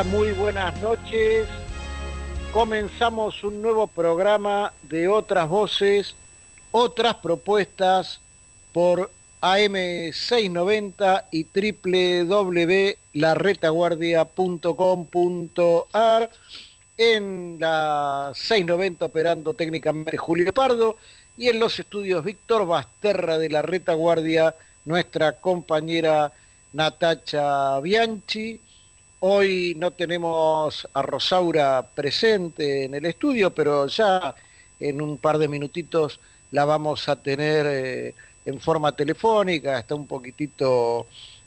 Hola, muy buenas noches. Comenzamos un nuevo programa de Otras Voces, Otras Propuestas por AM690 y www.laretaguardia.com.ar. En la 690 operando técnicamente Julio Pardo y en los estudios Víctor Basterra de la Retaguardia, nuestra compañera Natacha Bianchi. Hoy no tenemos a Rosaura presente en el estudio, pero ya en un par de minutitos la vamos a tener en forma telefónica. Está un poquitito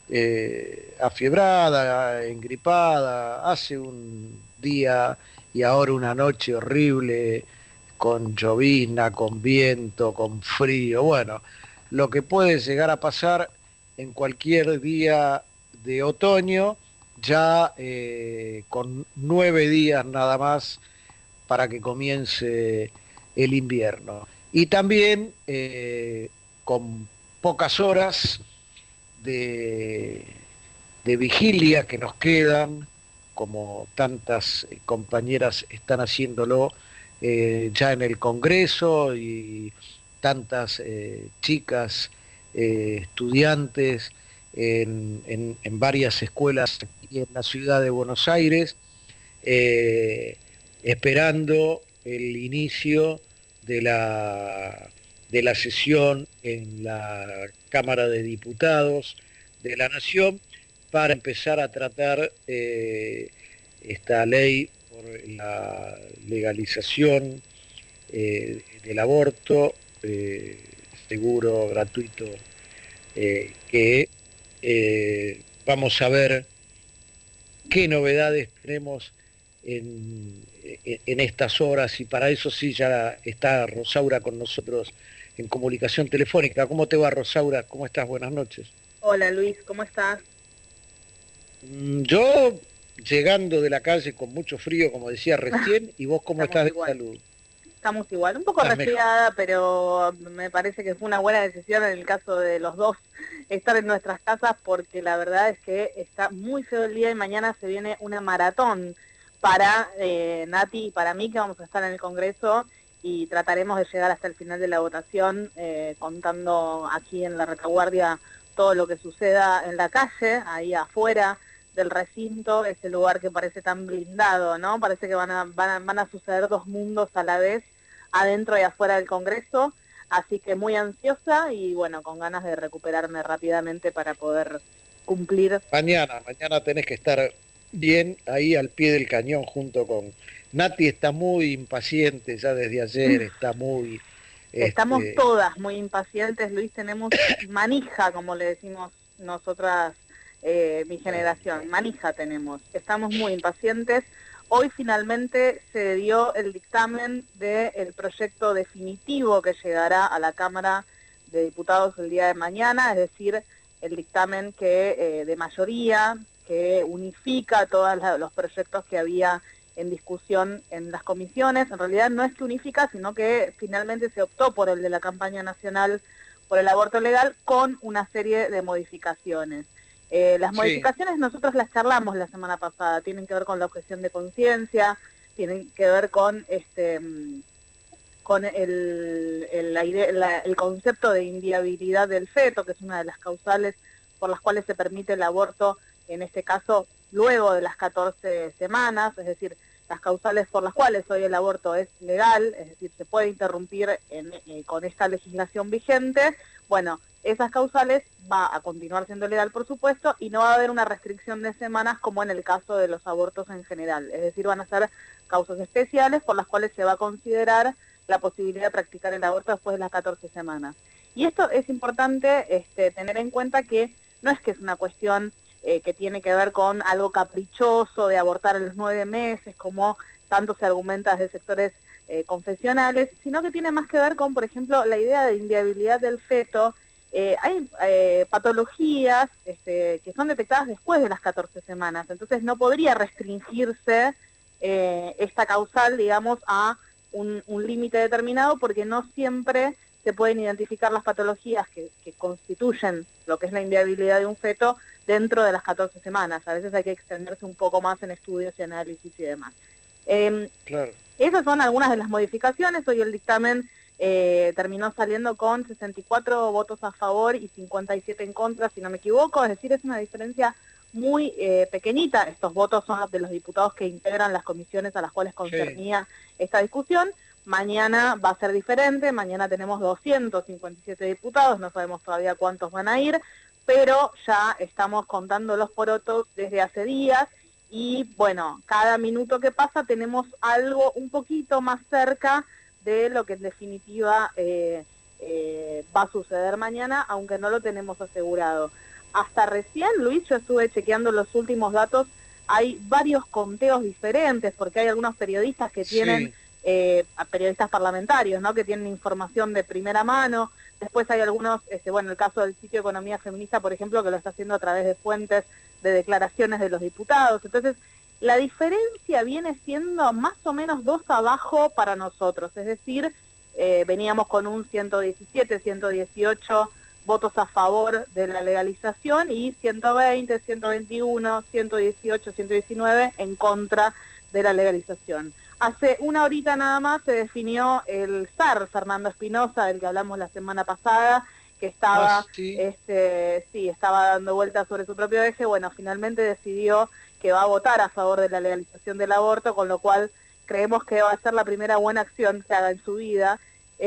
afiebrada, engripada. Hace un día y ahora una noche horrible, con llovizna, con viento, con frío. Bueno, lo que puede llegar a pasar en cualquier día de otoño, ya con 9 días nada más para que comience el invierno. Y también con pocas horas de, de vigilia que nos quedan, como tantas compañeras están haciéndolo ya en el Congreso, y tantas chicas estudiantes en varias escuelas aquí en la ciudad de Buenos Aires, esperando el inicio de la sesión en la Cámara de Diputados de la Nación para empezar a tratar esta ley por la legalización del aborto seguro, gratuito, que vamos a ver qué novedades tenemos en estas horas, y para eso sí ya está Rosaura con nosotros en comunicación telefónica. ¿Cómo te va, Rosaura? ¿Cómo estás? Buenas noches. Hola Luis, ¿cómo estás? Yo llegando de la calle con mucho frío, como decía recién, ¿y vos cómo estás de salud? Estamos igual, un poco ¿Estás mejor? resfriada, pero me parece que fue una buena decisión en el caso de los dos estar en nuestras casas, porque la verdad es que está muy feo el día y mañana se viene una maratón para Nati y para mí, que vamos a estar en el Congreso, y trataremos de llegar hasta el final de la votación, contando aquí en la retaguardia todo lo que suceda en la calle, ahí afuera del recinto, ese lugar que parece tan blindado, ¿no? Parece que van a suceder dos mundos a la vez, adentro y afuera del Congreso, así que muy ansiosa y bueno, con ganas de recuperarme rápidamente para poder cumplir. Mañana tenés que estar bien ahí al pie del cañón junto con Nati. Está muy impaciente ya desde ayer, está muy Estamos este, todas muy impacientes, Luis, tenemos manija, como le decimos nosotras, mi generación, manija tenemos, estamos muy impacientes. Hoy finalmente se dio el dictamen del proyecto definitivo que llegará a la Cámara de Diputados el día de mañana, es decir, el dictamen que de mayoría, que unifica todos los proyectos que había en discusión en las comisiones. En realidad no es que unifica, sino que finalmente se optó por el de la campaña nacional por el aborto legal con una serie de modificaciones. Las sí, modificaciones nosotros las charlamos la semana pasada, tienen que ver con la objeción de conciencia, tienen que ver con el concepto de inviabilidad del feto, que es una de las causales por las cuales se permite el aborto, en este caso luego de las 14 semanas, es decir, las causales por las cuales hoy el aborto es legal, es decir, se puede interrumpir con esta legislación vigente. Bueno, esas causales va a continuar siendo legal, por supuesto, y no va a haber una restricción de semanas como en el caso de los abortos en general, es decir, van a ser causas especiales por las cuales se va a considerar la posibilidad de practicar el aborto después de las 14 semanas. Y esto es importante tener en cuenta, que no es que es una cuestión que tiene que ver con algo caprichoso de abortar a los 9 meses, como tanto se argumenta desde sectores confesionales, sino que tiene más que ver con, por ejemplo, la idea de inviabilidad del feto. Hay patologías que son detectadas después de las 14 semanas, entonces no podría restringirse esta causal, digamos, a un límite determinado, porque no siempre se pueden identificar las patologías que constituyen lo que es la inviabilidad de un feto dentro de las 14 semanas. A veces hay que extenderse un poco más en estudios y análisis y demás. Claro. Esas son algunas de las modificaciones. Hoy el dictamen terminó saliendo con 64 votos a favor y 57 en contra, si no me equivoco, es decir, es una diferencia muy pequeñita. Estos votos son de los diputados que integran las comisiones a las cuales concernía esta discusión. Mañana va a ser diferente, mañana tenemos 257 diputados, no sabemos todavía cuántos van a ir, pero ya estamos contando los porotos desde hace días y bueno, cada minuto que pasa tenemos algo un poquito más cerca de lo que en definitiva va a suceder mañana, aunque no lo tenemos asegurado. Hasta recién, Luis, yo estuve chequeando los últimos datos, hay varios conteos diferentes, porque hay algunos periodistas que tienen, periodistas parlamentarios, ¿no?, que tienen información de primera mano. Después hay algunos, bueno, el caso del sitio Economía Feminista, por ejemplo, que lo está haciendo a través de fuentes de declaraciones de los diputados. Entonces, la diferencia viene siendo más o menos 2 abajo para nosotros, es decir, veníamos con un 117, 118 votos a favor de la legalización y 120, 121, 118, 119 en contra de la legalización. Hace una horita nada más se definió el SAR, Fernando Espinosa, del que hablamos la semana pasada, que estaba, estaba dando vueltas sobre su propio eje. Bueno, finalmente decidió que va a votar a favor de la legalización del aborto, con lo cual creemos que va a ser la primera buena acción que haga en su vida.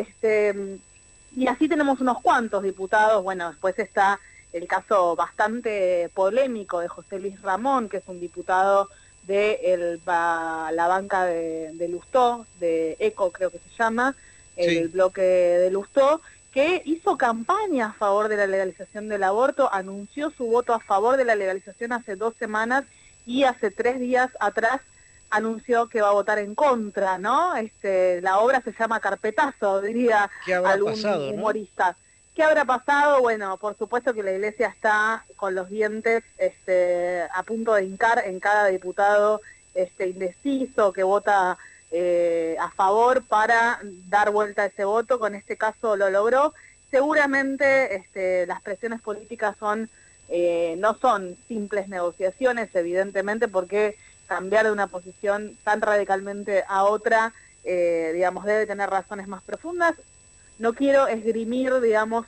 Y así tenemos unos cuantos diputados. Bueno, después está el caso bastante polémico de José Luis Ramón, que es un diputado de la banca de Lustó, de ECO creo que se llama, el bloque de Lustó, que hizo campaña a favor de la legalización del aborto, anunció su voto a favor de la legalización hace 2 semanas y hace 3 días atrás anunció que va a votar en contra, ¿no? La obra se llama Carpetazo, diría algún humorista. ¿No? ¿Qué habrá pasado? Bueno, por supuesto que la Iglesia está con los dientes a punto de hincar en cada diputado indeciso que vota a favor para dar vuelta a ese voto. Con este caso lo logró. Seguramente las presiones políticas no son simples negociaciones, evidentemente, porque cambiar de una posición tan radicalmente a otra, digamos, debe tener razones más profundas. No quiero esgrimir, digamos,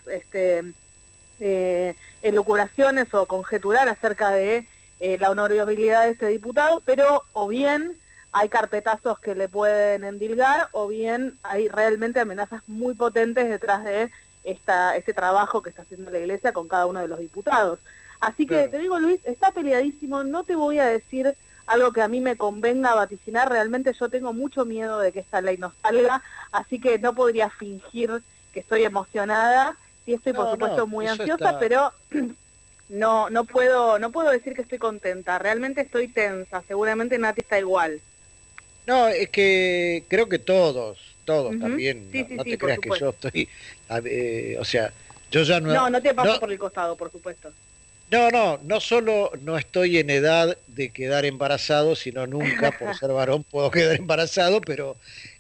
elucubraciones o conjeturar acerca de la honorabilidad de este diputado, pero o bien hay carpetazos que le pueden endilgar, o bien hay realmente amenazas muy potentes detrás de este trabajo que está haciendo la Iglesia con cada uno de los diputados. Así que te digo, Luis, está peleadísimo. No te voy a decir algo que a mí me convenga vaticinar. Realmente yo tengo mucho miedo de que esta ley no salga, así que no podría fingir que estoy emocionada. Sí estoy, por supuesto, muy ansiosa, pero no puedo decir que estoy contenta. Realmente estoy tensa. Seguramente Nati está igual. No, es que creo que todos también. No te creas que yo estoy... o sea, yo ya no... No te paso por el costado, por supuesto. No solo no estoy en edad de quedar embarazado, sino nunca, por ser varón, puedo quedar embarazado, pero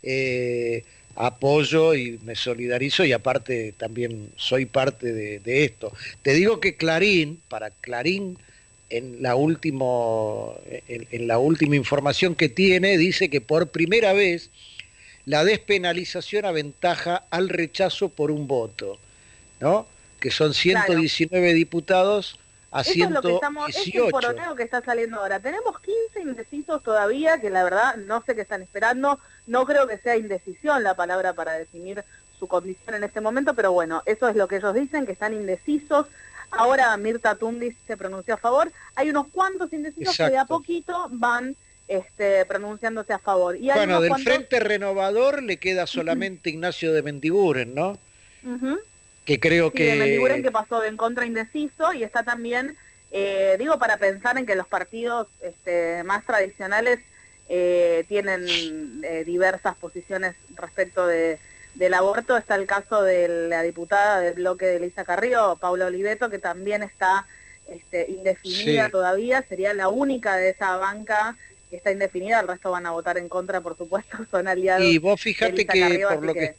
apoyo y me solidarizo, y aparte también soy parte de esto. Te digo que Clarín, en la última información que tiene, dice que por primera vez la despenalización aventaja al rechazo por un voto, ¿no? Que son 119 diputados a 118. Es el poroteo que está saliendo ahora. Tenemos 15 indecisos todavía, que la verdad no sé qué están esperando. No creo que sea indecisión la palabra para definir su condición en este momento, pero bueno, eso es lo que ellos dicen, que están indecisos. Ahora Mirta Tundis se pronunció a favor. Hay unos cuantos indecisos que de a poquito van pronunciándose a favor. Y hay del Frente Renovador le queda solamente Ignacio de Mendiguren, ¿no? Que creo que... de Mendiguren, que pasó de en contra indeciso, y está también, para pensar en que los partidos más tradicionales tienen diversas posiciones respecto del aborto. Está el caso de la diputada del bloque de Elisa Carrillo, Paula Oliveto, que también está indefinida todavía. Sería la única de esa banca que está indefinida. El resto van a votar en contra, por supuesto, son aliados. Y vos fíjate que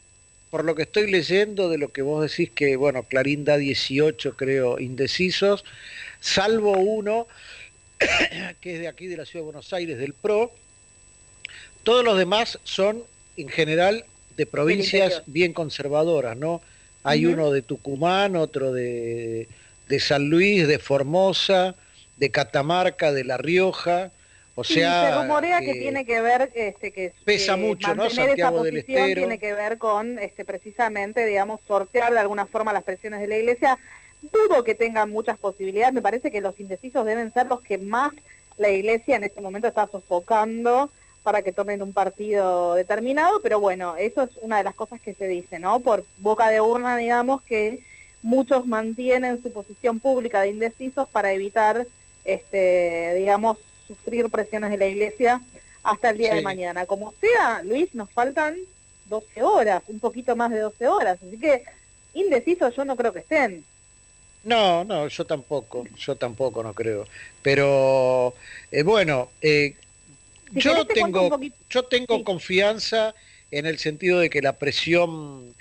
por lo que estoy leyendo de lo que vos decís que, bueno, Clarín da 18, creo, indecisos, salvo uno, que es de aquí de la Ciudad de Buenos Aires, del PRO, todos los demás son, en general, de provincias bien conservadoras, ¿no? Hay uno de Tucumán, otro de San Luis, de Formosa, de Catamarca, de La Rioja, o Sí, sea... se rumorea que tiene que ver, que pesa mucho, ¿no? mantener esa Santiago del posición Estero. tiene que ver con, precisamente, digamos, sortear de alguna forma las presiones de la Iglesia. Dudo que tengan muchas posibilidades, me parece que los indecisos deben ser los que más la Iglesia en este momento está sofocando para que tomen un partido determinado, pero bueno, eso es una de las cosas que se dice, ¿no? Por boca de urna, digamos, que muchos mantienen su posición pública de indecisos para evitar, digamos, sufrir presiones de la Iglesia hasta el día de mañana. Como sea, Luis, nos faltan 12 horas, un poquito más de 12 horas, así que indecisos yo no creo que estén. No, yo tampoco no creo. Pero bueno, yo tengo sí. confianza en el sentido de que la presión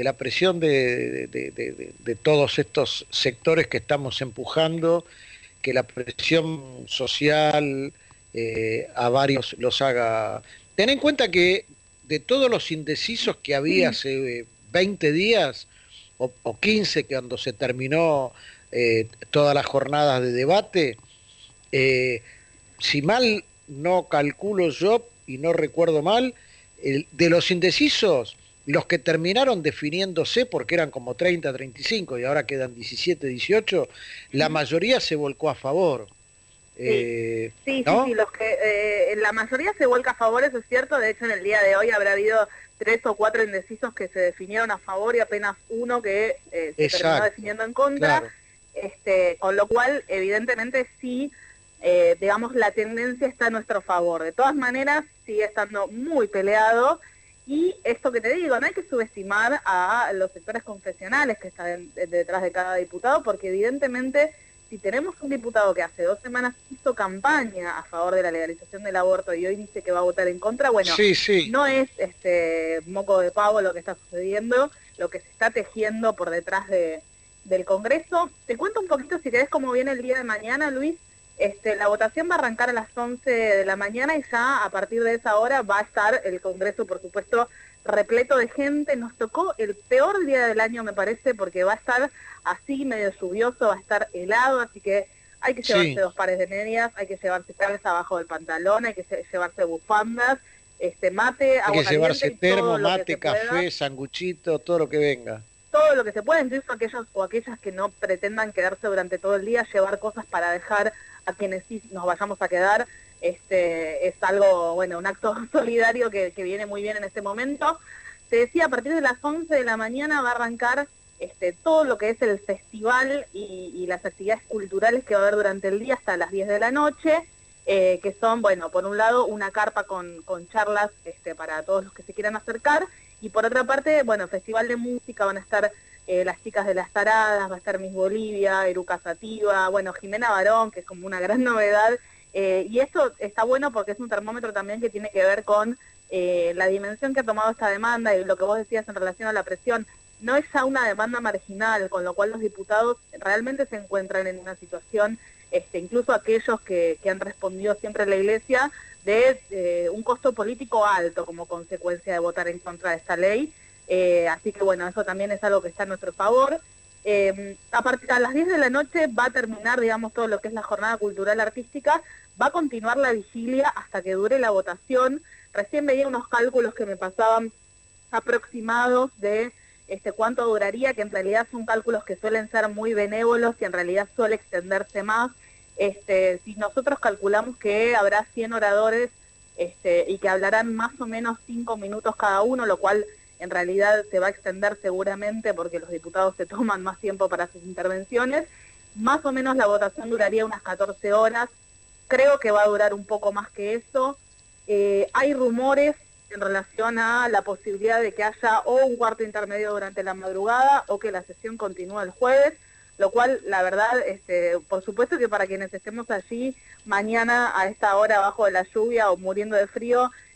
de todos estos sectores que estamos empujando, que la presión social a varios los haga. Ten en cuenta que de todos los indecisos que había hace 20 días o 15, que cuando se terminó todas las jornadas de debate, si mal no calculo yo y no recuerdo mal, de los indecisos, los que terminaron definiéndose, porque eran como 30, 35 y ahora quedan 17, 18, la mayoría se volcó a favor. Sí, ¿no? los que la mayoría se vuelca a favor, eso es cierto. De hecho, en el día de hoy habrá habido 3 o 4 indecisos que se definieron a favor y apenas uno que se terminó definiendo en contra. Claro. Con lo cual, evidentemente, sí, digamos, la tendencia está a nuestro favor. De todas maneras, sigue estando muy peleado. Y esto que te digo, no hay que subestimar a los sectores confesionales que están detrás de cada diputado, porque evidentemente, si tenemos un diputado que hace 2 semanas hizo campaña a favor de la legalización del aborto y hoy dice que va a votar en contra, bueno, no es moco de pavo lo que está sucediendo, lo que se está tejiendo por detrás del Congreso. Te cuento un poquito, si querés, cómo viene el día de mañana, Luis. La votación va a arrancar a las 11 de la mañana y ya a partir de esa hora va a estar el Congreso, por supuesto, repleto de gente. Nos tocó el peor día del año, me parece, porque va a estar así, medio lluvioso, va a estar helado, así que hay que llevarse 2 pares de medias, hay que llevarse calza abajo del pantalón, hay que llevarse bufandas, mate, agua caliente. Hay que llevarse termo, mate, café, sanguchito, todo lo que venga. Todo lo que se pueda, incluso aquellos o aquellas que no pretendan quedarse durante todo el día, llevar cosas para dejar a quienes sí nos vayamos a quedar. Es algo, bueno, un acto solidario que viene muy bien en este momento. Te decía, a partir de las 11 de la mañana va a arrancar todo lo que es el festival y las actividades culturales que va a haber durante el día hasta las 10 de la noche, que son, bueno, por un lado una carpa con charlas para todos los que se quieran acercar, y por otra parte, bueno, festival de música, van a estar las chicas de las taradas, va a estar Miss Bolivia, Eruca Sativa, bueno, Jimena Barón, que es como una gran novedad, y esto está bueno porque es un termómetro también que tiene que ver con la dimensión que ha tomado esta demanda y lo que vos decías en relación a la presión. No es ya una demanda marginal, con lo cual los diputados realmente se encuentran en una situación, incluso aquellos que han respondido siempre a la Iglesia, de un costo político alto como consecuencia de votar en contra de esta ley. Así que bueno, eso también es algo que está a nuestro favor. A las 10 de la noche va a terminar, digamos, todo lo que es la jornada cultural artística, va a continuar la vigilia hasta que dure la votación. Recién veía unos cálculos que me pasaban aproximados de cuánto duraría, que en realidad son cálculos que suelen ser muy benévolos y en realidad suele extenderse más. Si nosotros calculamos que habrá 100 oradores y que hablarán más o menos 5 minutos cada uno, lo cual en realidad se va a extender seguramente porque los diputados se toman más tiempo para sus intervenciones, más o menos la votación duraría unas 14 horas, creo que va a durar un poco más que eso. Hay rumores en relación a la posibilidad de que haya o un cuarto intermedio durante la madrugada o que la sesión continúe el jueves, lo cual, la verdad, por supuesto que para quienes estemos allí mañana a esta hora bajo de la lluvia o muriendo de frío,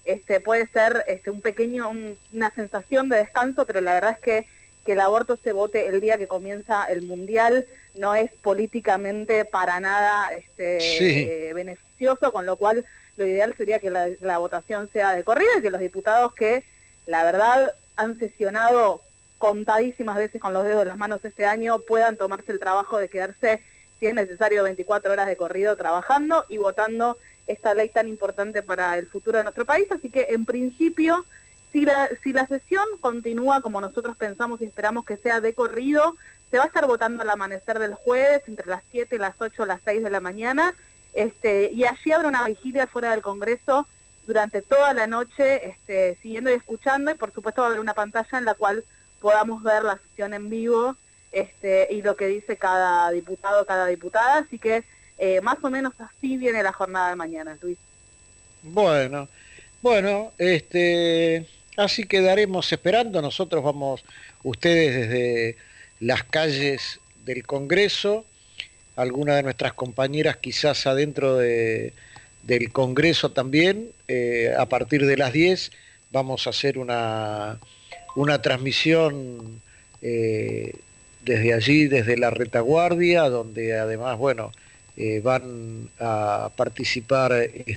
puede ser una sensación de descanso, pero la verdad es que el aborto se vote el día que comienza el Mundial no es políticamente para nada Sí, beneficioso, con lo cual lo ideal sería que la votación sea de corrida y que los diputados que, la verdad, han sesionado contadísimas veces con los dedos de las manos este año, puedan tomarse el trabajo de quedarse, si es necesario, 24 horas de corrido trabajando y votando esta ley tan importante para el futuro de nuestro país. Así que, en principio, si la sesión continúa como nosotros pensamos y esperamos que sea de corrido, se va a estar votando al amanecer del jueves, entre las 7, las 8, las 6 de la mañana, y allí habrá una vigilia fuera del Congreso durante toda la noche, siguiendo y escuchando, y por supuesto va a haber una pantalla en la cual podamos ver la sesión en vivo, y lo que dice cada diputado, cada diputada. Así que más o menos así viene la jornada de mañana, Luis. bueno, bueno, así quedaremos esperando. Nosotros vamos, ustedes desde las calles del Congreso, algunas de nuestras compañeras quizás adentro del Congreso también, a partir de las 10 vamos a hacer una transmisión desde allí, desde la retaguardia, donde además, bueno, van a participar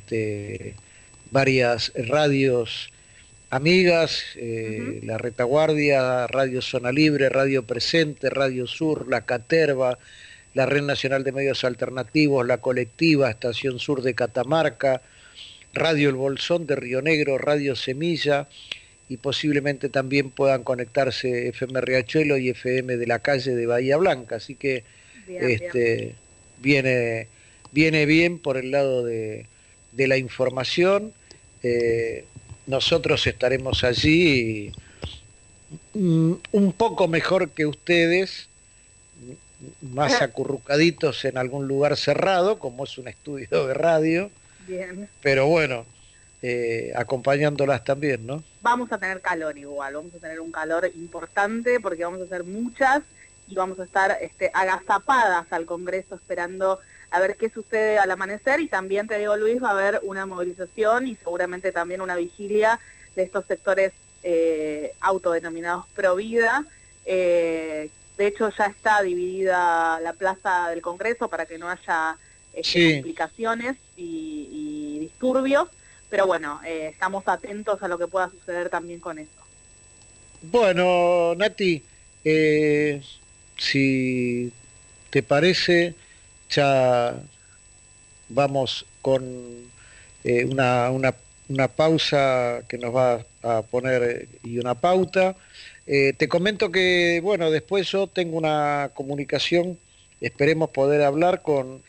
varias radios amigas, la Retaguardia, Radio Zona Libre, Radio Presente, Radio Sur, La Caterva, la Red Nacional de Medios Alternativos, La Colectiva, Estación Sur de Catamarca, Radio El Bolsón de Río Negro, Radio Semilla, y posiblemente también puedan conectarse FM Riachuelo y FM de la Calle de Bahía Blanca. Así que bien. Viene bien por el lado de la información. Nosotros estaremos allí un poco mejor que ustedes, más acurrucaditos en algún lugar cerrado, como es un estudio de radio. Bien. Pero bueno, acompañándolas también, ¿no? Vamos a tener calor igual, vamos a tener un calor importante porque vamos a hacer muchas y vamos a estar agazapadas al Congreso esperando a ver qué sucede al amanecer. Y también te digo, Luis, va a haber una movilización y seguramente también una vigilia de estos sectores autodenominados pro vida. De hecho, ya está dividida la plaza del Congreso para que no haya complicaciones y disturbios, pero bueno, estamos atentos a lo que pueda suceder también con eso. Bueno, Nati, si te parece, ya vamos con una pausa que nos va a poner y una pauta. Te comento que, bueno, después yo tengo una comunicación, esperemos poder hablar con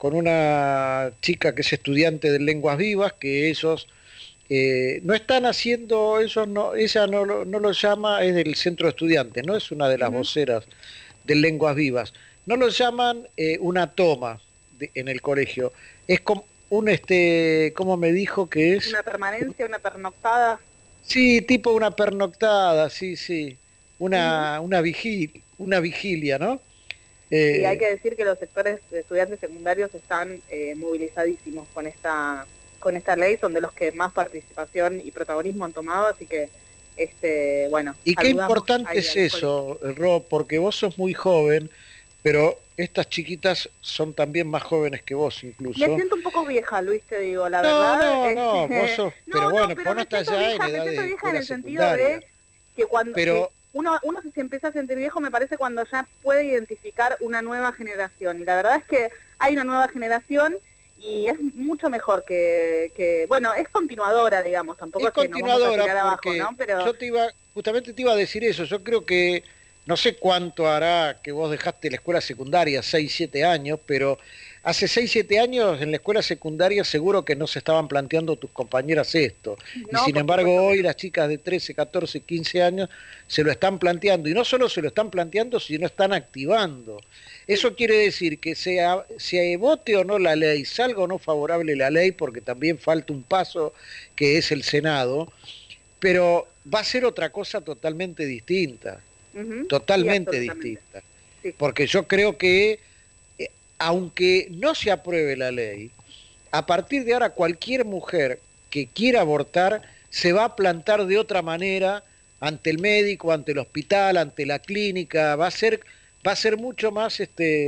una chica que es estudiante de Lenguas Vivas, que ellos no están haciendo, ella no lo llama, es del centro de estudiantes, no es una de las voceras de Lenguas Vivas, no lo llaman una toma en el colegio, es como ¿cómo me dijo que es? Una permanencia, una pernoctada. Sí, tipo una pernoctada, sí, una vigilia, ¿no? Y hay que decir que los sectores de estudiantes secundarios están movilizadísimos con esta ley, son de los que más participación y protagonismo han tomado, así que, bueno. Y qué importante es eso, Rob, porque vos sos muy joven, pero estas chiquitas son también más jóvenes que vos incluso. Me siento un poco vieja, Luis, te digo, la verdad. No, vos sos, pero bueno, vos no estás ya en edad de vieja en el sentido secundaria. de que cuando uno se empieza a sentir viejo, me parece, cuando ya puede identificar una nueva generación. Y la verdad es que hay una nueva generación y es mucho mejor que bueno, es continuadora, digamos, tampoco es que nos vamos a tirar abajo, ¿no? Pero justamente te iba a decir eso, yo creo que no sé cuánto hará que vos dejaste la escuela secundaria, 6, 7 años, pero hace 6, 7 años en la escuela secundaria seguro que no se estaban planteando tus compañeras esto. No, y sin embargo hoy las chicas de 13, 14, 15 años se lo están planteando. Y no solo se lo están planteando, sino están activando. Eso quiere decir que sea vote o no la ley, salga o no favorable la ley, porque también falta un paso que es el Senado, pero va a ser otra cosa totalmente distinta. Totalmente distinta. Sí. Porque yo creo que, aunque no se apruebe la ley, a partir de ahora cualquier mujer que quiera abortar se va a plantar de otra manera ante el médico, ante el hospital, ante la clínica, va a ser mucho más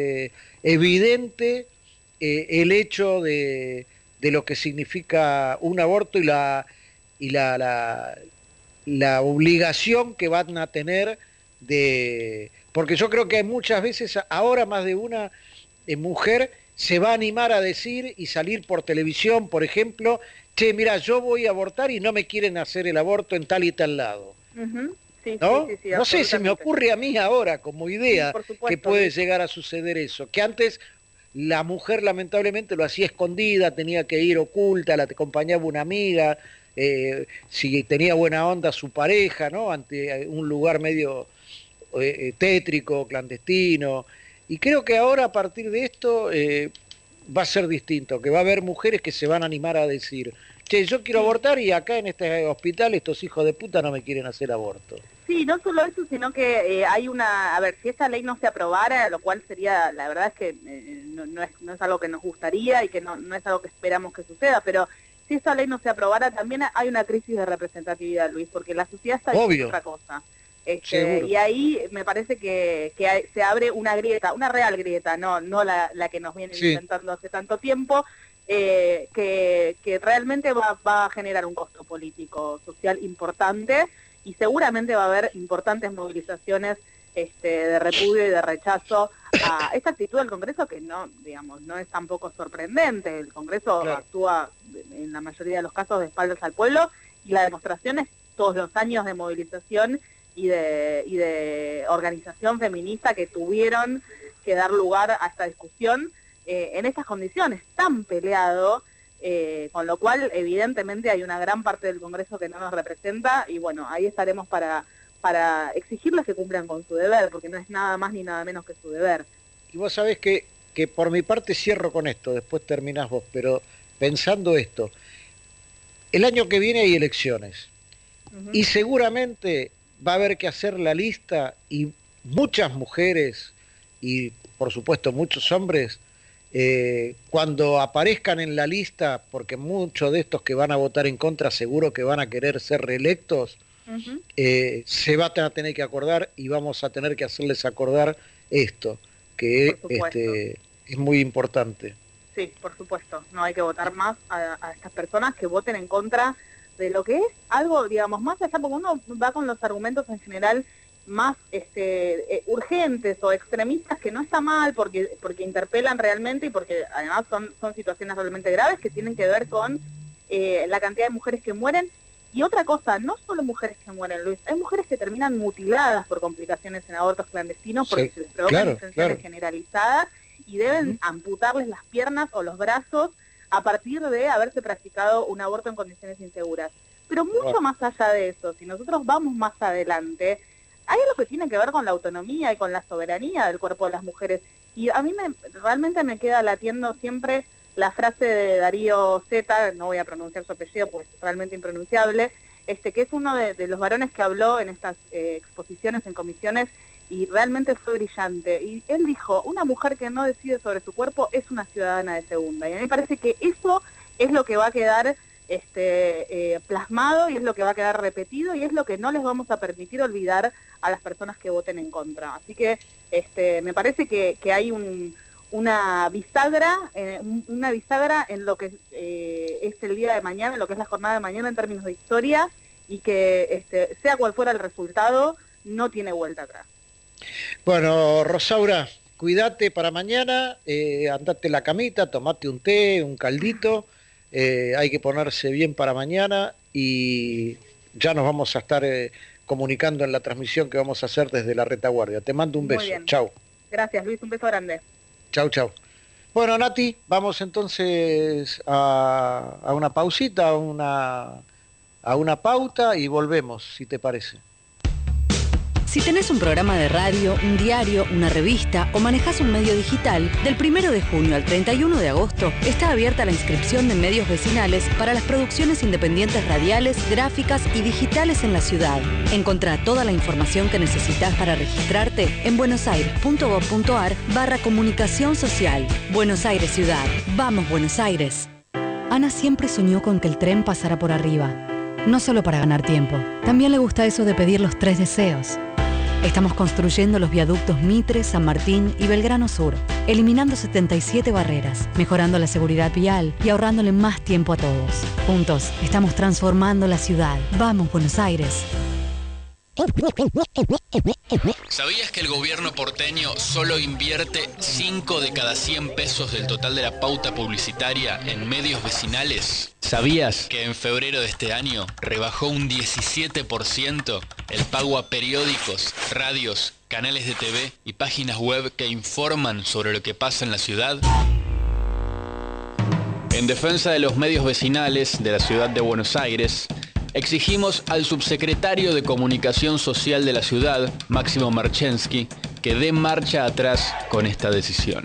evidente el hecho de lo que significa un aborto y la obligación que van a tener porque yo creo que hay muchas veces, ahora más de una mujer se va a animar a decir y salir por televisión, por ejemplo, che, mira, yo voy a abortar y no me quieren hacer el aborto en tal y tal lado. Uh-huh. Sí, ¿No? Sí, No sé, se me ocurre a mí ahora como idea que puede llegar a suceder eso, que antes la mujer lamentablemente lo hacía escondida, tenía que ir oculta, la acompañaba una amiga, si tenía buena onda su pareja, ¿no? Ante un lugar medio tétrico, clandestino, y creo que ahora a partir de esto va a ser distinto, que va a haber mujeres que se van a animar a decir, che, yo quiero abortar y acá en este hospital estos hijos de puta no me quieren hacer aborto. Sí, no solo eso, sino que hay a ver, si esta ley no se aprobara, lo cual sería, la verdad es que no es algo que nos gustaría y que no es algo que esperamos que suceda, pero si esta ley no se aprobara, también hay una crisis de representatividad, Luis, porque la sociedad está diciendo otra cosa. Y ahí me parece que se abre una grieta, una real grieta, no la que nos viene intentando hace tanto tiempo, que realmente va a generar un costo político, social importante, y seguramente va a haber importantes movilizaciones de repudio y de rechazo a esta actitud del Congreso, que no es tampoco sorprendente. El Congreso actúa en la mayoría de los casos de espaldas al pueblo, y la demostración es todos los años de movilización y de organización feminista que tuvieron que dar lugar a esta discusión en estas condiciones tan peleado, con lo cual evidentemente hay una gran parte del Congreso que no nos representa, y bueno, ahí estaremos para exigirles que cumplan con su deber, porque no es nada más ni nada menos que su deber. Y vos sabés que por mi parte cierro con esto, después terminás vos, pero pensando esto, el año que viene hay elecciones, y seguramente va a haber que hacer la lista, y muchas mujeres y por supuesto muchos hombres, cuando aparezcan en la lista, porque muchos de estos que van a votar en contra seguro que van a querer ser reelectos, se va a tener que acordar, y vamos a tener que hacerles acordar esto, que es muy importante. Sí, por supuesto, no hay que votar más a estas personas que voten en contra de lo que es algo, digamos, más allá, porque uno va con los argumentos en general más urgentes o extremistas, que no está mal porque interpelan realmente, y porque además son situaciones realmente graves que tienen que ver con la cantidad de mujeres que mueren. Y otra cosa, no solo mujeres que mueren, Luis, hay mujeres que terminan mutiladas por complicaciones en abortos clandestinos porque se les provocan distensiones generalizadas y deben amputarles las piernas o los brazos a partir de haberse practicado un aborto en condiciones inseguras. Pero mucho más allá de eso, si nosotros vamos más adelante, hay algo que tiene que ver con la autonomía y con la soberanía del cuerpo de las mujeres. Y a mí realmente me queda latiendo siempre la frase de Darío Zeta, no voy a pronunciar su apellido porque es realmente impronunciable, que es uno de los varones que habló en estas exposiciones, en comisiones, y realmente fue brillante. Y él dijo, una mujer que no decide sobre su cuerpo es una ciudadana de segunda. Y a mí me parece que eso es lo que va a quedar plasmado, y es lo que va a quedar repetido, y es lo que no les vamos a permitir olvidar a las personas que voten en contra. Así que me parece que hay una bisagra en lo que es el día de mañana, en lo que es la jornada de mañana en términos de historia, y que sea cual fuera el resultado, no tiene vuelta atrás. Bueno, Rosaura, cuídate para mañana, andate la camita, tomate un té, un caldito, hay que ponerse bien para mañana, y ya nos vamos a estar comunicando en la transmisión que vamos a hacer desde la retaguardia. Te mando un beso. Chau. Gracias, Luis, un beso grande. Chau, chau. Bueno, Nati, vamos entonces a una pausita, a una pauta, y volvemos, si te parece. Si tenés un programa de radio, un diario, una revista o manejás un medio digital, del 1 de junio al 31 de agosto está abierta la inscripción de medios vecinales para las producciones independientes radiales, gráficas y digitales en la ciudad. Encontrá toda la información que necesitas para registrarte en buenosaires.gov.ar/comunicación social. Buenos Aires Ciudad. ¡Vamos, Buenos Aires! Ana siempre soñó con que el tren pasara por arriba. No solo para ganar tiempo, también le gusta eso de pedir los 3 deseos. Estamos construyendo los viaductos Mitre, San Martín y Belgrano Sur, eliminando 77 barreras, mejorando la seguridad vial y ahorrándole más tiempo a todos. Juntos, estamos transformando la ciudad. ¡Vamos, Buenos Aires! ¿Sabías que el gobierno porteño solo invierte 5 de cada 100 pesos del total de la pauta publicitaria en medios vecinales? ¿Sabías que en febrero de este año rebajó un 17% el pago a periódicos, radios, canales de TV y páginas web que informan sobre lo que pasa en la ciudad? En defensa de los medios vecinales de la ciudad de Buenos Aires, exigimos al subsecretario de Comunicación Social de la ciudad, Máximo Marchensky, que dé marcha atrás con esta decisión.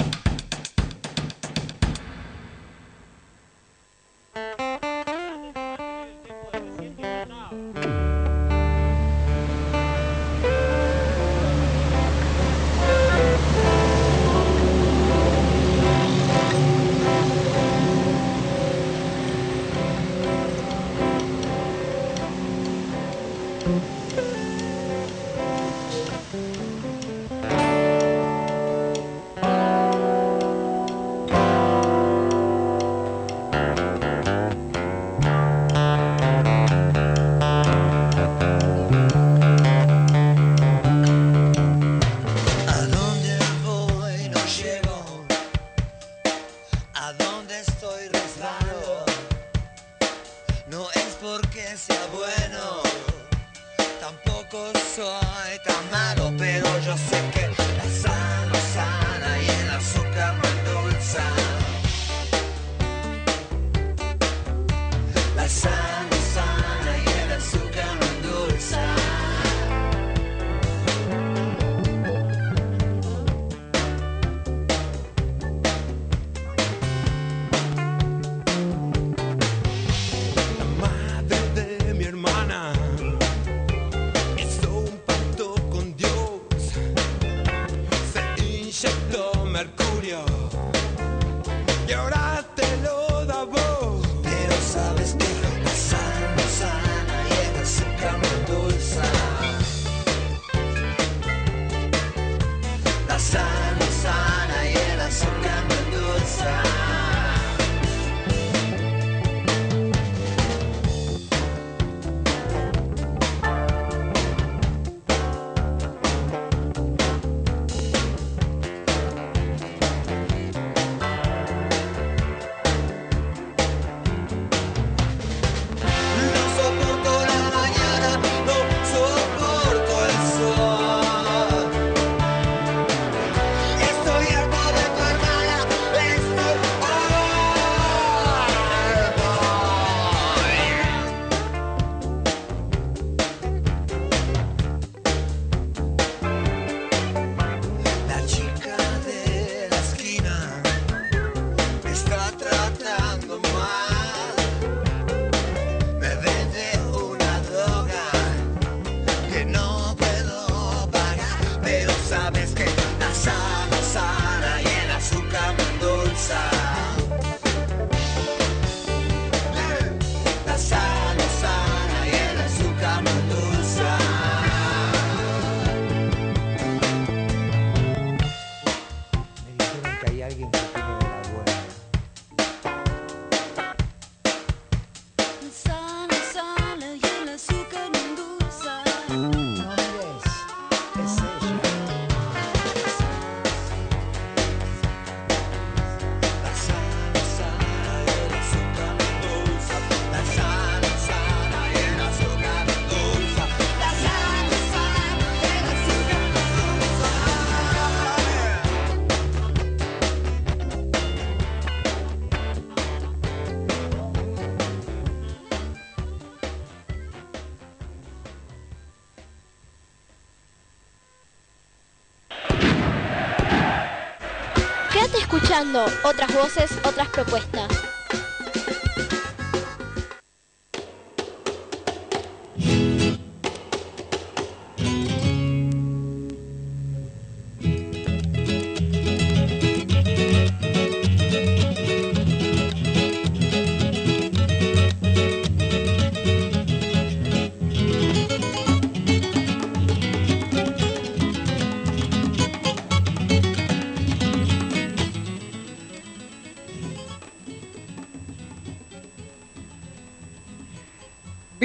Quédate escuchando otras voces, otras propuestas.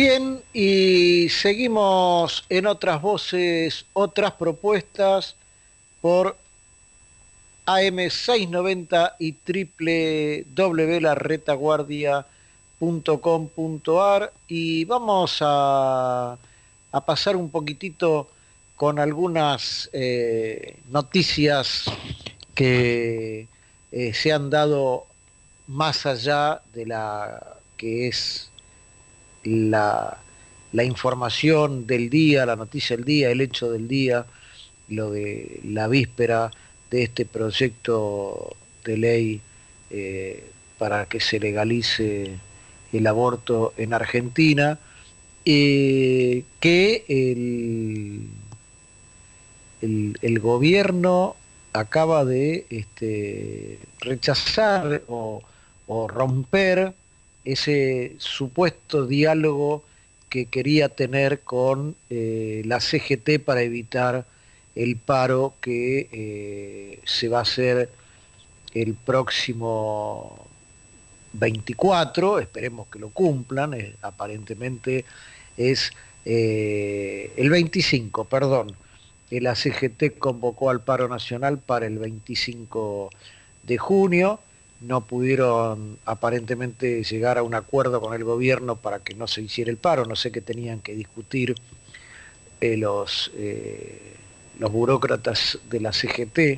Bien, y seguimos en otras voces, otras propuestas por AM690 y www.laretaguardia.com.ar, y vamos a pasar un poquitito con algunas noticias que se han dado más allá de la que es la información del día, la noticia del día, el hecho del día, lo de la víspera de este proyecto de ley para que se legalice el aborto en Argentina, que el gobierno acaba de rechazar o romper ese supuesto diálogo que quería tener con la CGT para evitar el paro que se va a hacer el próximo 24, esperemos que lo cumplan, aparentemente es el 25, perdón, la CGT convocó al paro nacional para el 25 de junio, no pudieron aparentemente llegar a un acuerdo con el gobierno para que no se hiciera el paro, no sé qué tenían que discutir los burócratas de la CGT.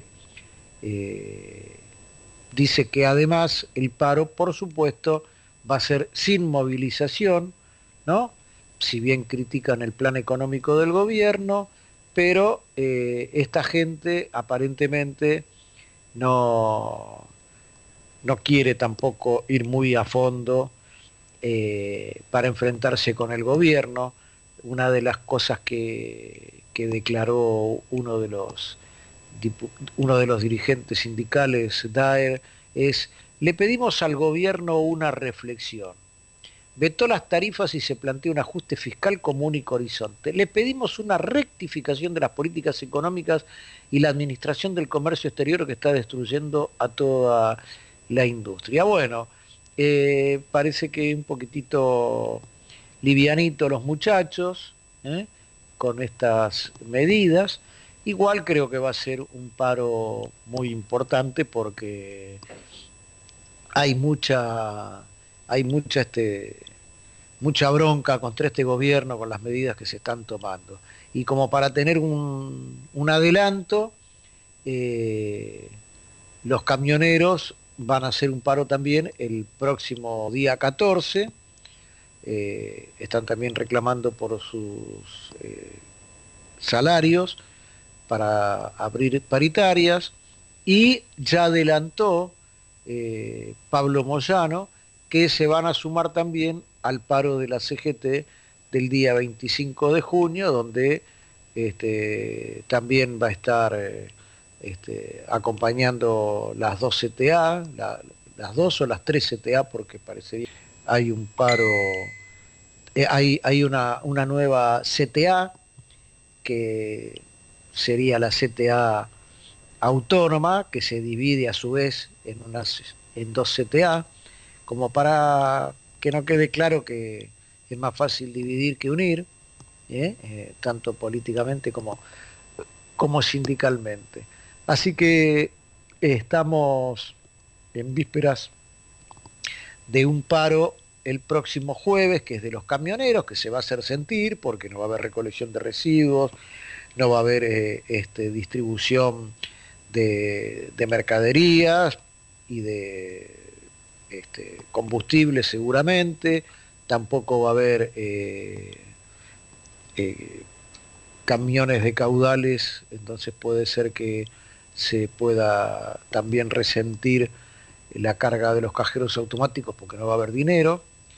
Dice que además el paro, por supuesto, va a ser sin movilización, ¿no? Si bien critican el plan económico del gobierno, pero esta gente aparentemente no quiere tampoco ir muy a fondo para enfrentarse con el gobierno. Una de las cosas que declaró uno de los dirigentes sindicales, Daer, es: le pedimos al gobierno una reflexión. Vetó las tarifas y se plantea un ajuste fiscal como único horizonte. Le pedimos una rectificación de las políticas económicas y la administración del comercio exterior que está destruyendo a toda la industria. Bueno, parece que un poquitito livianito los muchachos con estas medidas. Igual creo que va a ser un paro muy importante porque hay mucha bronca contra este gobierno con las medidas que se están tomando. Y como para tener un adelanto, los camioneros van a hacer un paro también el próximo día 14, están también reclamando por sus salarios para abrir paritarias, y ya adelantó Pablo Moyano que se van a sumar también al paro de la CGT del día 25 de junio, donde también va a estar acompañando las dos CTA, las dos o las tres CTA, porque parecería hay un paro, hay una nueva CTA que sería la CTA autónoma, que se divide a su vez en dos CTA, como para que no quede claro que es más fácil dividir que unir, tanto políticamente como sindicalmente. Así que estamos en vísperas de un paro el próximo jueves, que es de los camioneros, que se va a hacer sentir porque no va a haber recolección de residuos, no va a haber distribución de mercaderías y de combustible seguramente, tampoco va a haber camiones de caudales, entonces puede ser que se pueda también resentir la carga de los cajeros automáticos porque no va a haber dinero,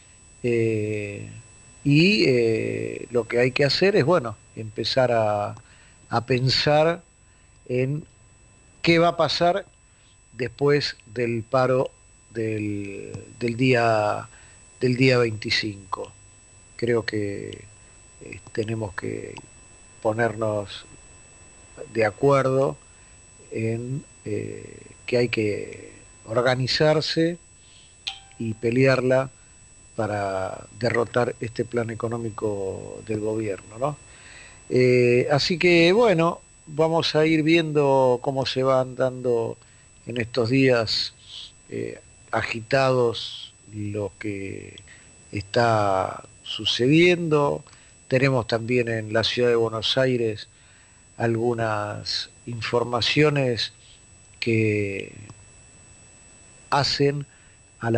y lo que hay que hacer es, bueno, empezar a pensar en qué va a pasar después del paro del día 25. Creo que tenemos que ponernos de acuerdo en que hay que organizarse y pelearla para derrotar este plan económico del gobierno, ¿no? Así que bueno, vamos a ir viendo cómo se van dando en estos días agitados lo que está sucediendo. Tenemos también en la ciudad de Buenos Aires algunas informaciones que hacen a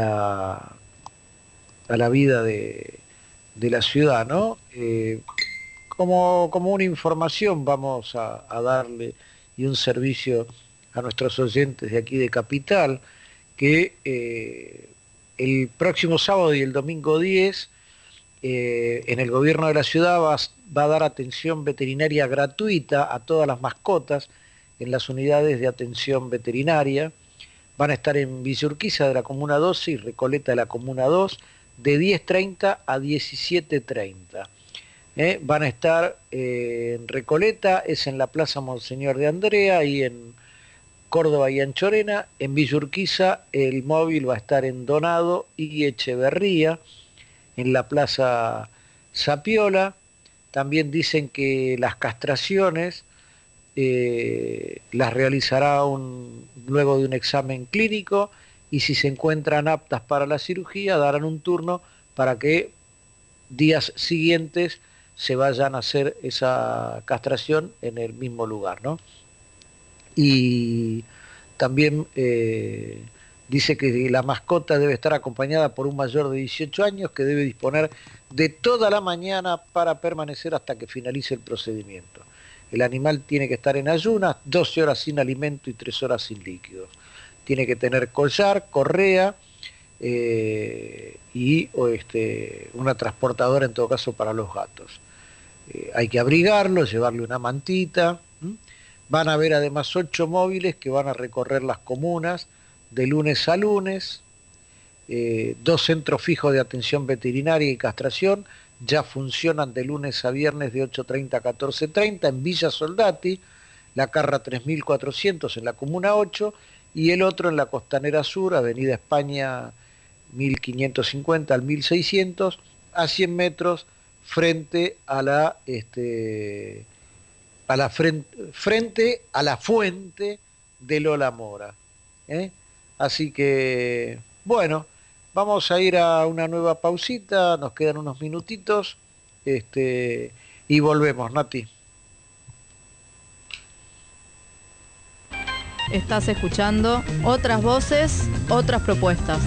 la vida de la ciudad, ¿no? Como una información vamos a darle y un servicio a nuestros oyentes de aquí de Capital, que el próximo sábado y el domingo 10 en el gobierno de la ciudad va a dar atención veterinaria gratuita a todas las mascotas en las unidades de atención veterinaria. Van a estar en Villa Urquiza de la Comuna 12 y Recoleta de la Comuna 2 de 10:30 a 17:30. Van a estar en Recoleta, es en la Plaza Monseñor de Andrea, y en Córdoba y Anchorena. En Villa Urquiza el móvil va a estar en Donado y Echeverría, en la Plaza Zapiola. También dicen que las castraciones las realizará luego de un examen clínico, y si se encuentran aptas para la cirugía darán un turno para que días siguientes se vayan a hacer esa castración en el mismo lugar, ¿no? Y también dice que la mascota debe estar acompañada por un mayor de 18 años que debe disponer de toda la mañana para permanecer hasta que finalice el procedimiento. El animal tiene que estar en ayunas, 12 horas sin alimento y 3 horas sin líquidos. Tiene que tener collar, correa y una transportadora en todo caso para los gatos. Hay que abrigarlo, llevarle una mantita. Van a haber además 8 móviles que van a recorrer las comunas de lunes a lunes. 2 centros fijos de atención veterinaria y castración ya funcionan de lunes a viernes de 8:30 a 14:30 en Villa Soldati, la Carra 3400 en la Comuna 8, y el otro en la Costanera Sur, Avenida España 1550 al 1600, a 100 metros frente a frente a la fuente de Lola Mora. Así que, bueno, vamos a ir a una nueva pausita, nos quedan unos minutitos, y volvemos, Nati. Estás escuchando Otras Voces, Otras Propuestas.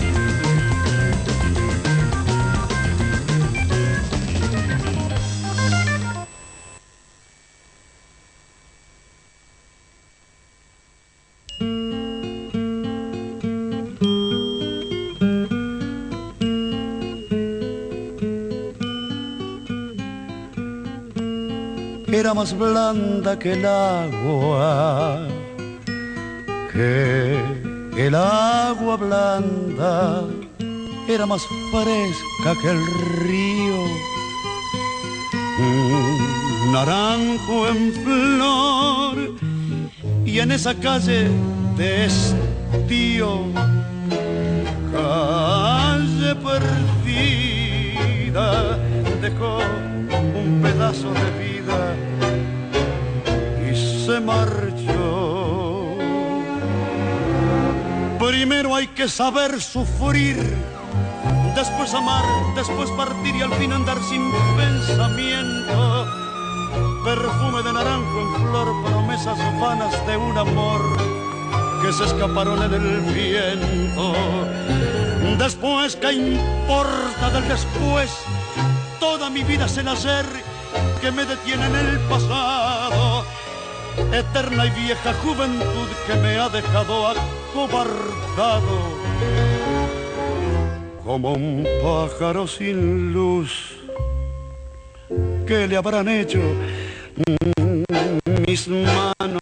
Era más blanda que el agua, que el agua blanda, era más fresca que el río. Un naranjo en flor, y en esa calle de estío, calle perdida, dejó un pedazo de vida y se marchó. Primero hay que saber sufrir, después amar, después partir y al fin andar sin pensamiento. Perfume de naranjo en flor, promesas vanas de un amor que se escaparon en el viento. Después, ¿qué importa del después? Toda mi vida es el ayer que me detiene en el pasado. Eterna y vieja juventud que me ha dejado acobardado. Como un pájaro sin luz, ¿qué le habrán hecho mis manos?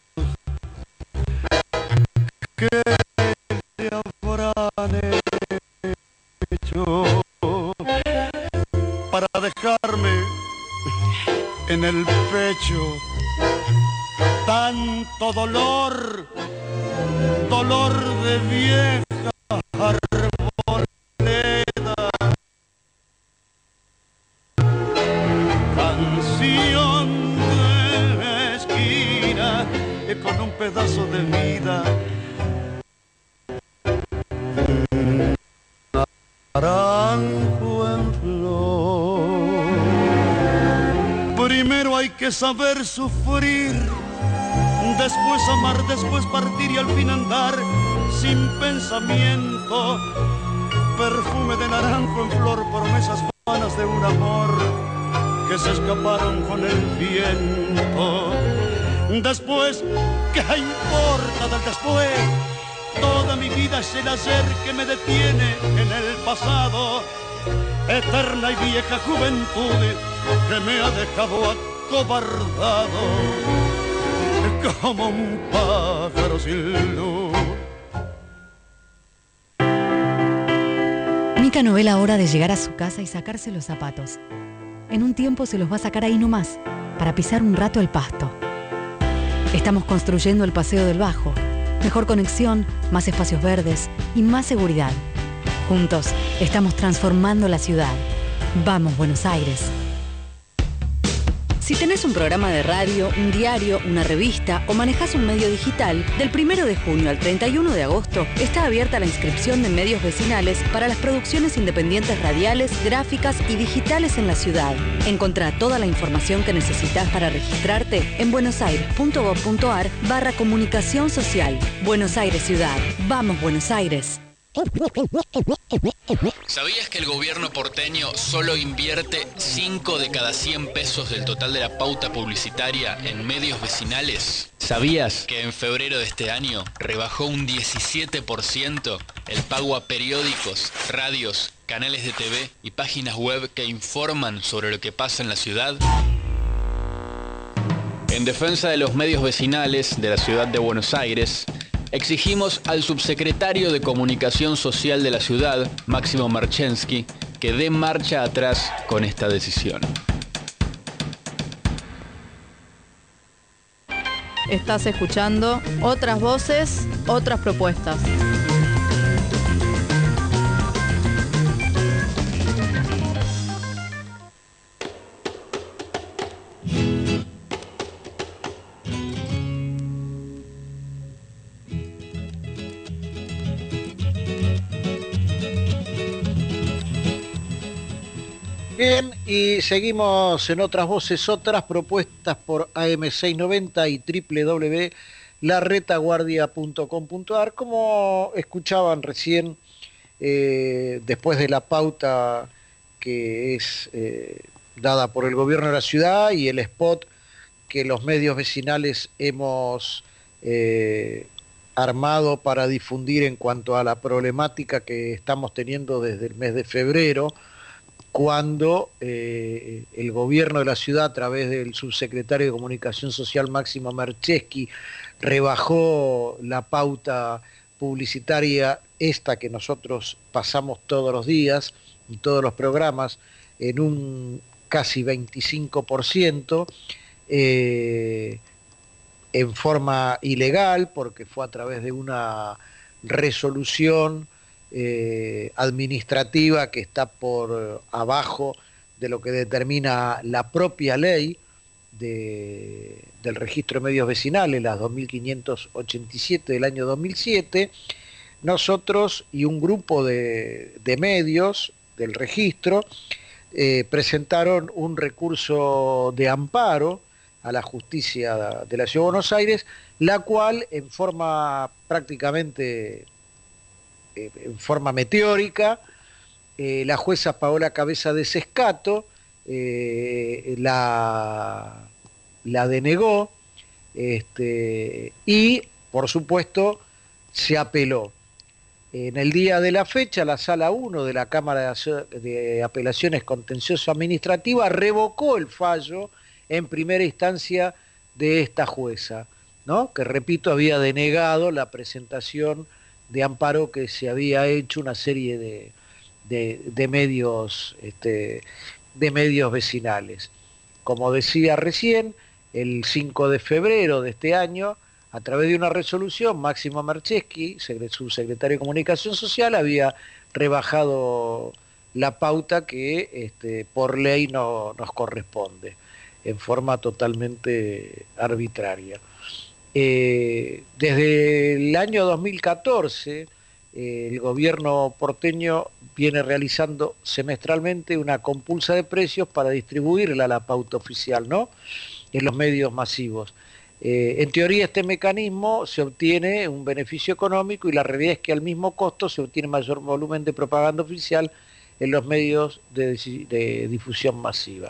¿Qué le habrán hecho para dejarme en el pecho tanto dolor, dolor de vieja arboleda? pedazo de vida. Naranjo en flor. Primero hay que saber sufrir, después amar, después partir y al fin andar sin pensamiento. Perfume de naranjo en flor, promesas vanas de un amor que se escaparon con el viento. Después, ¿qué importa del después? Toda mi vida es el ayer que me detiene en el pasado. Eterna y vieja juventud que me ha dejado acobardado como un pájaro sin luz. Mica no ve la hora de llegar a su casa y sacarse los zapatos. En un tiempo se los va a sacar ahí nomás, para pisar un rato el pasto. Estamos construyendo el Paseo del Bajo. Mejor conexión, más espacios verdes y más seguridad. Juntos estamos transformando la ciudad. Vamos, Buenos Aires. Si tenés un programa de radio, un diario, una revista o manejás un medio digital, del 1 de junio al 31 de agosto está abierta la inscripción de medios vecinales para las producciones independientes radiales, gráficas y digitales en la ciudad. Encontrá toda la información que necesitas para registrarte en buenosaires.gov.ar/comunicación social. Buenos Aires Ciudad. Vamos, Buenos Aires. ¿Sabías que el gobierno porteño solo invierte 5 de cada 100 pesos del total de la pauta publicitaria en medios vecinales? ¿Sabías que en febrero de este año rebajó un 17% el pago a periódicos, radios, canales de TV y páginas web que informan sobre lo que pasa en la ciudad? En defensa de los medios vecinales de la ciudad de Buenos Aires, exigimos al subsecretario de Comunicación Social de la ciudad, Máximo Marchensky, que dé marcha atrás con esta decisión. Estás escuchando Otras Voces, Otras Propuestas. Bien, y seguimos en Otras Voces, Otras Propuestas por AM690 y www.laretaguardia.com.ar. Como escuchaban recién, después de la pauta que es dada por el gobierno de la ciudad y el spot que los medios vecinales hemos armado para difundir en cuanto a la problemática que estamos teniendo desde el mes de febrero, cuando el gobierno de la ciudad, a través del subsecretario de Comunicación Social Máximo Marchensky, rebajó la pauta publicitaria, esta que nosotros pasamos todos los días, en todos los programas, en un casi 25%, en forma ilegal, porque fue a través de una resolución administrativa que está por abajo de lo que determina la propia ley del registro de medios vecinales, la 2587 del año 2007. Nosotros y un grupo de medios del registro presentaron un recurso de amparo a la justicia de la Ciudad de Buenos Aires, la cual en forma prácticamente en forma meteórica, la jueza Paola Cabeza de Sescato la denegó, y por supuesto se apeló. En el día de la fecha, la Sala 1 de la Cámara de Apelaciones Contencioso Administrativa revocó el fallo en primera instancia de esta jueza, ¿no? Que, repito, había denegado la presentación de amparo que se había hecho una serie de medios vecinales. Como decía recién, el 5 de febrero de este año, a través de una resolución, Máximo Marchensky, subsecretario de Comunicación Social, había rebajado la pauta que por ley no nos corresponde, en forma totalmente arbitraria. Desde el año 2014, el gobierno porteño viene realizando semestralmente una compulsa de precios para distribuirla a la pauta oficial, ¿no?, en los medios masivos. En teoría este mecanismo se obtiene un beneficio económico y la realidad es que al mismo costo se obtiene mayor volumen de propaganda oficial en los medios de difusión masiva.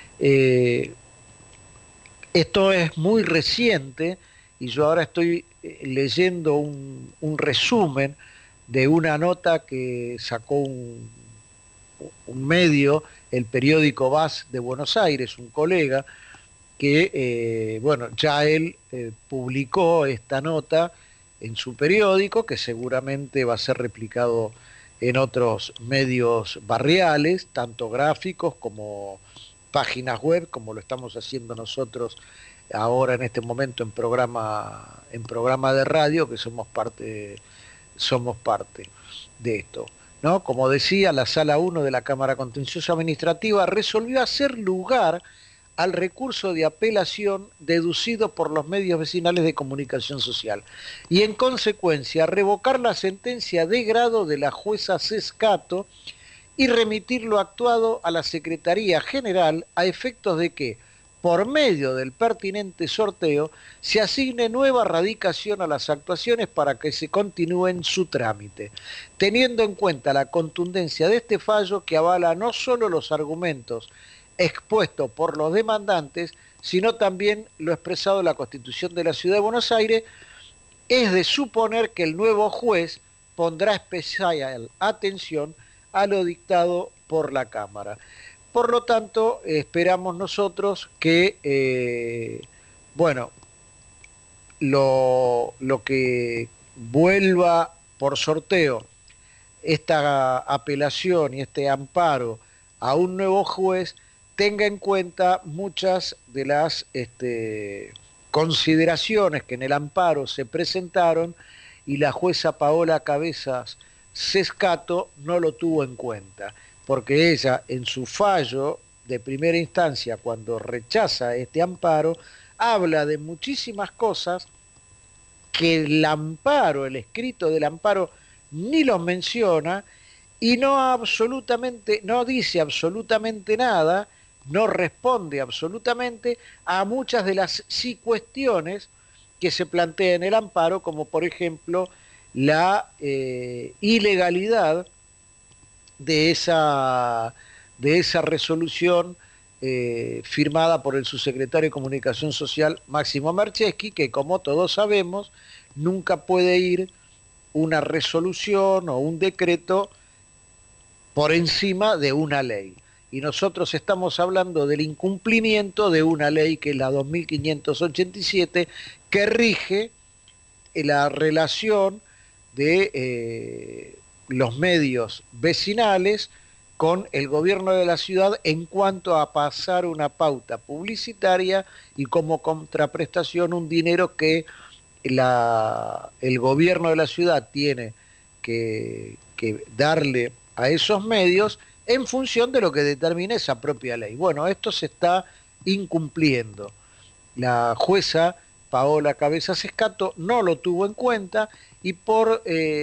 Esto es muy reciente y yo ahora estoy leyendo un resumen de una nota que sacó un medio, el periódico VAS de Buenos Aires, un colega, que, ya él publicó esta nota en su periódico, que seguramente va a ser replicado en otros medios barriales, tanto gráficos como páginas web, como lo estamos haciendo nosotros ahora en este momento en programa de radio, que somos parte de esto, ¿no? Como decía, la Sala 1 de la Cámara Contencioso Administrativa resolvió hacer lugar al recurso de apelación deducido por los medios vecinales de comunicación social y en consecuencia revocar la sentencia de grado de la jueza Sescato y remitir lo actuado a la Secretaría General a efectos de que, por medio del pertinente sorteo, se asigne nueva radicación a las actuaciones para que se continúen su trámite, teniendo en cuenta la contundencia de este fallo que avala no solo los argumentos expuestos por los demandantes, sino también lo expresado en la Constitución de la Ciudad de Buenos Aires. Es de suponer que el nuevo juez pondrá especial atención a lo dictado por la Cámara. Por lo tanto, esperamos nosotros que, lo que vuelva por sorteo esta apelación y este amparo a un nuevo juez tenga en cuenta muchas de las consideraciones que en el amparo se presentaron y la jueza Paola Cabezas Sescato no lo tuvo en cuenta, porque ella en su fallo de primera instancia, cuando rechaza este amparo, habla de muchísimas cosas que el amparo, el escrito del amparo, ni los menciona y no dice absolutamente nada, no responde absolutamente a muchas de las cuestiones que se plantean en el amparo, como por ejemplo la ilegalidad de esa resolución firmada por el subsecretario de Comunicación Social Máximo Marcheschi, que como todos sabemos nunca puede ir una resolución o un decreto por encima de una ley. Y nosotros estamos hablando del incumplimiento de una ley que es la 2587, que rige la relación de los medios vecinales con el gobierno de la ciudad en cuanto a pasar una pauta publicitaria y como contraprestación un dinero que el gobierno de la ciudad tiene que darle a esos medios en función de lo que determine esa propia ley. Bueno, esto se está incumpliendo. La jueza Paola Cabezas Sescato no lo tuvo en cuenta y por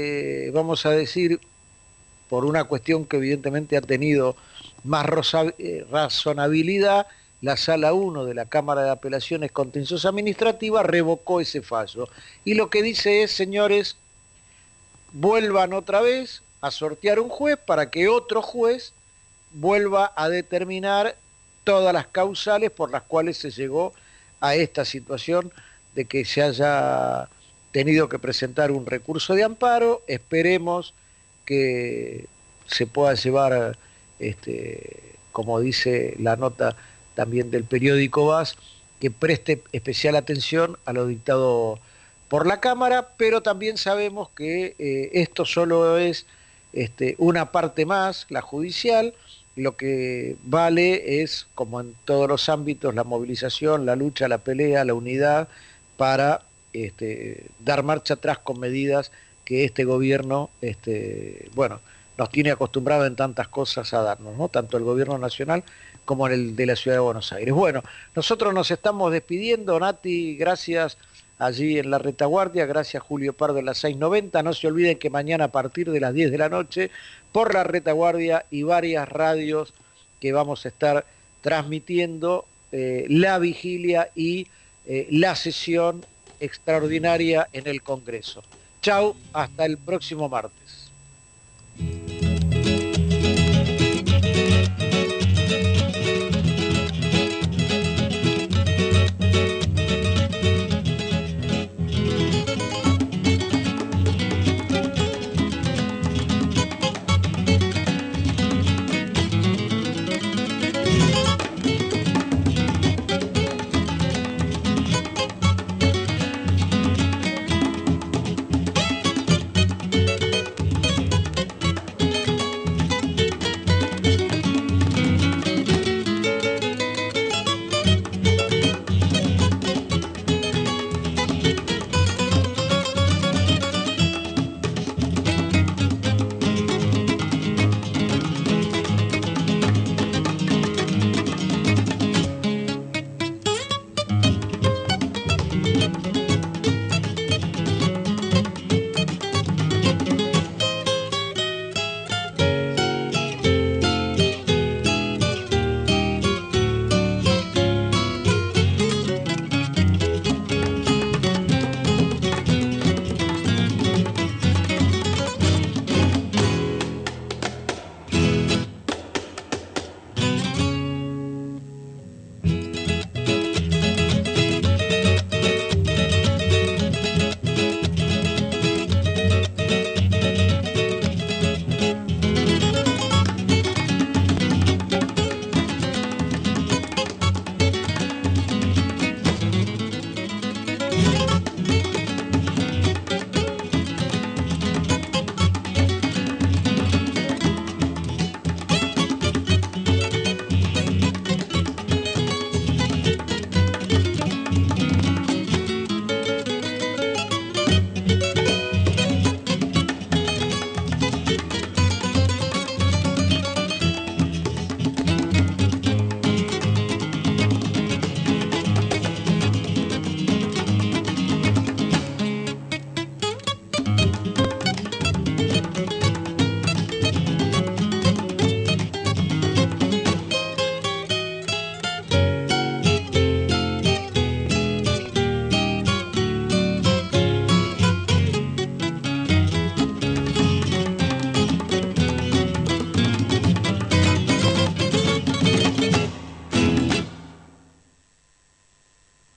una cuestión que evidentemente ha tenido más razonabilidad, la Sala 1 de la Cámara de Apelaciones Contencioso Administrativa revocó ese fallo. Y lo que dice es, señores, vuelvan otra vez a sortear un juez para que otro juez vuelva a determinar todas las causales por las cuales se llegó a esta situación de que se haya tenido que presentar un recurso de amparo. Esperemos que se pueda llevar, como dice la nota también del periódico VAS, que preste especial atención a lo dictado por la Cámara, pero también sabemos que esto solo es una parte más, la judicial. Lo que vale es, como en todos los ámbitos, la movilización, la lucha, la pelea, la unidad para dar marcha atrás con medidas que este gobierno nos tiene acostumbrado en tantas cosas a darnos, ¿no? Tanto el gobierno nacional como el de la Ciudad de Buenos Aires. Bueno, nosotros nos estamos despidiendo, Nati, gracias allí en la retaguardia. Gracias Julio Pardo en la 690. No se olviden que mañana a partir de las 10 de la noche, por la retaguardia y varias radios que vamos a estar transmitiendo la vigilia y la sesión extraordinaria en el Congreso. Chau, hasta el próximo martes.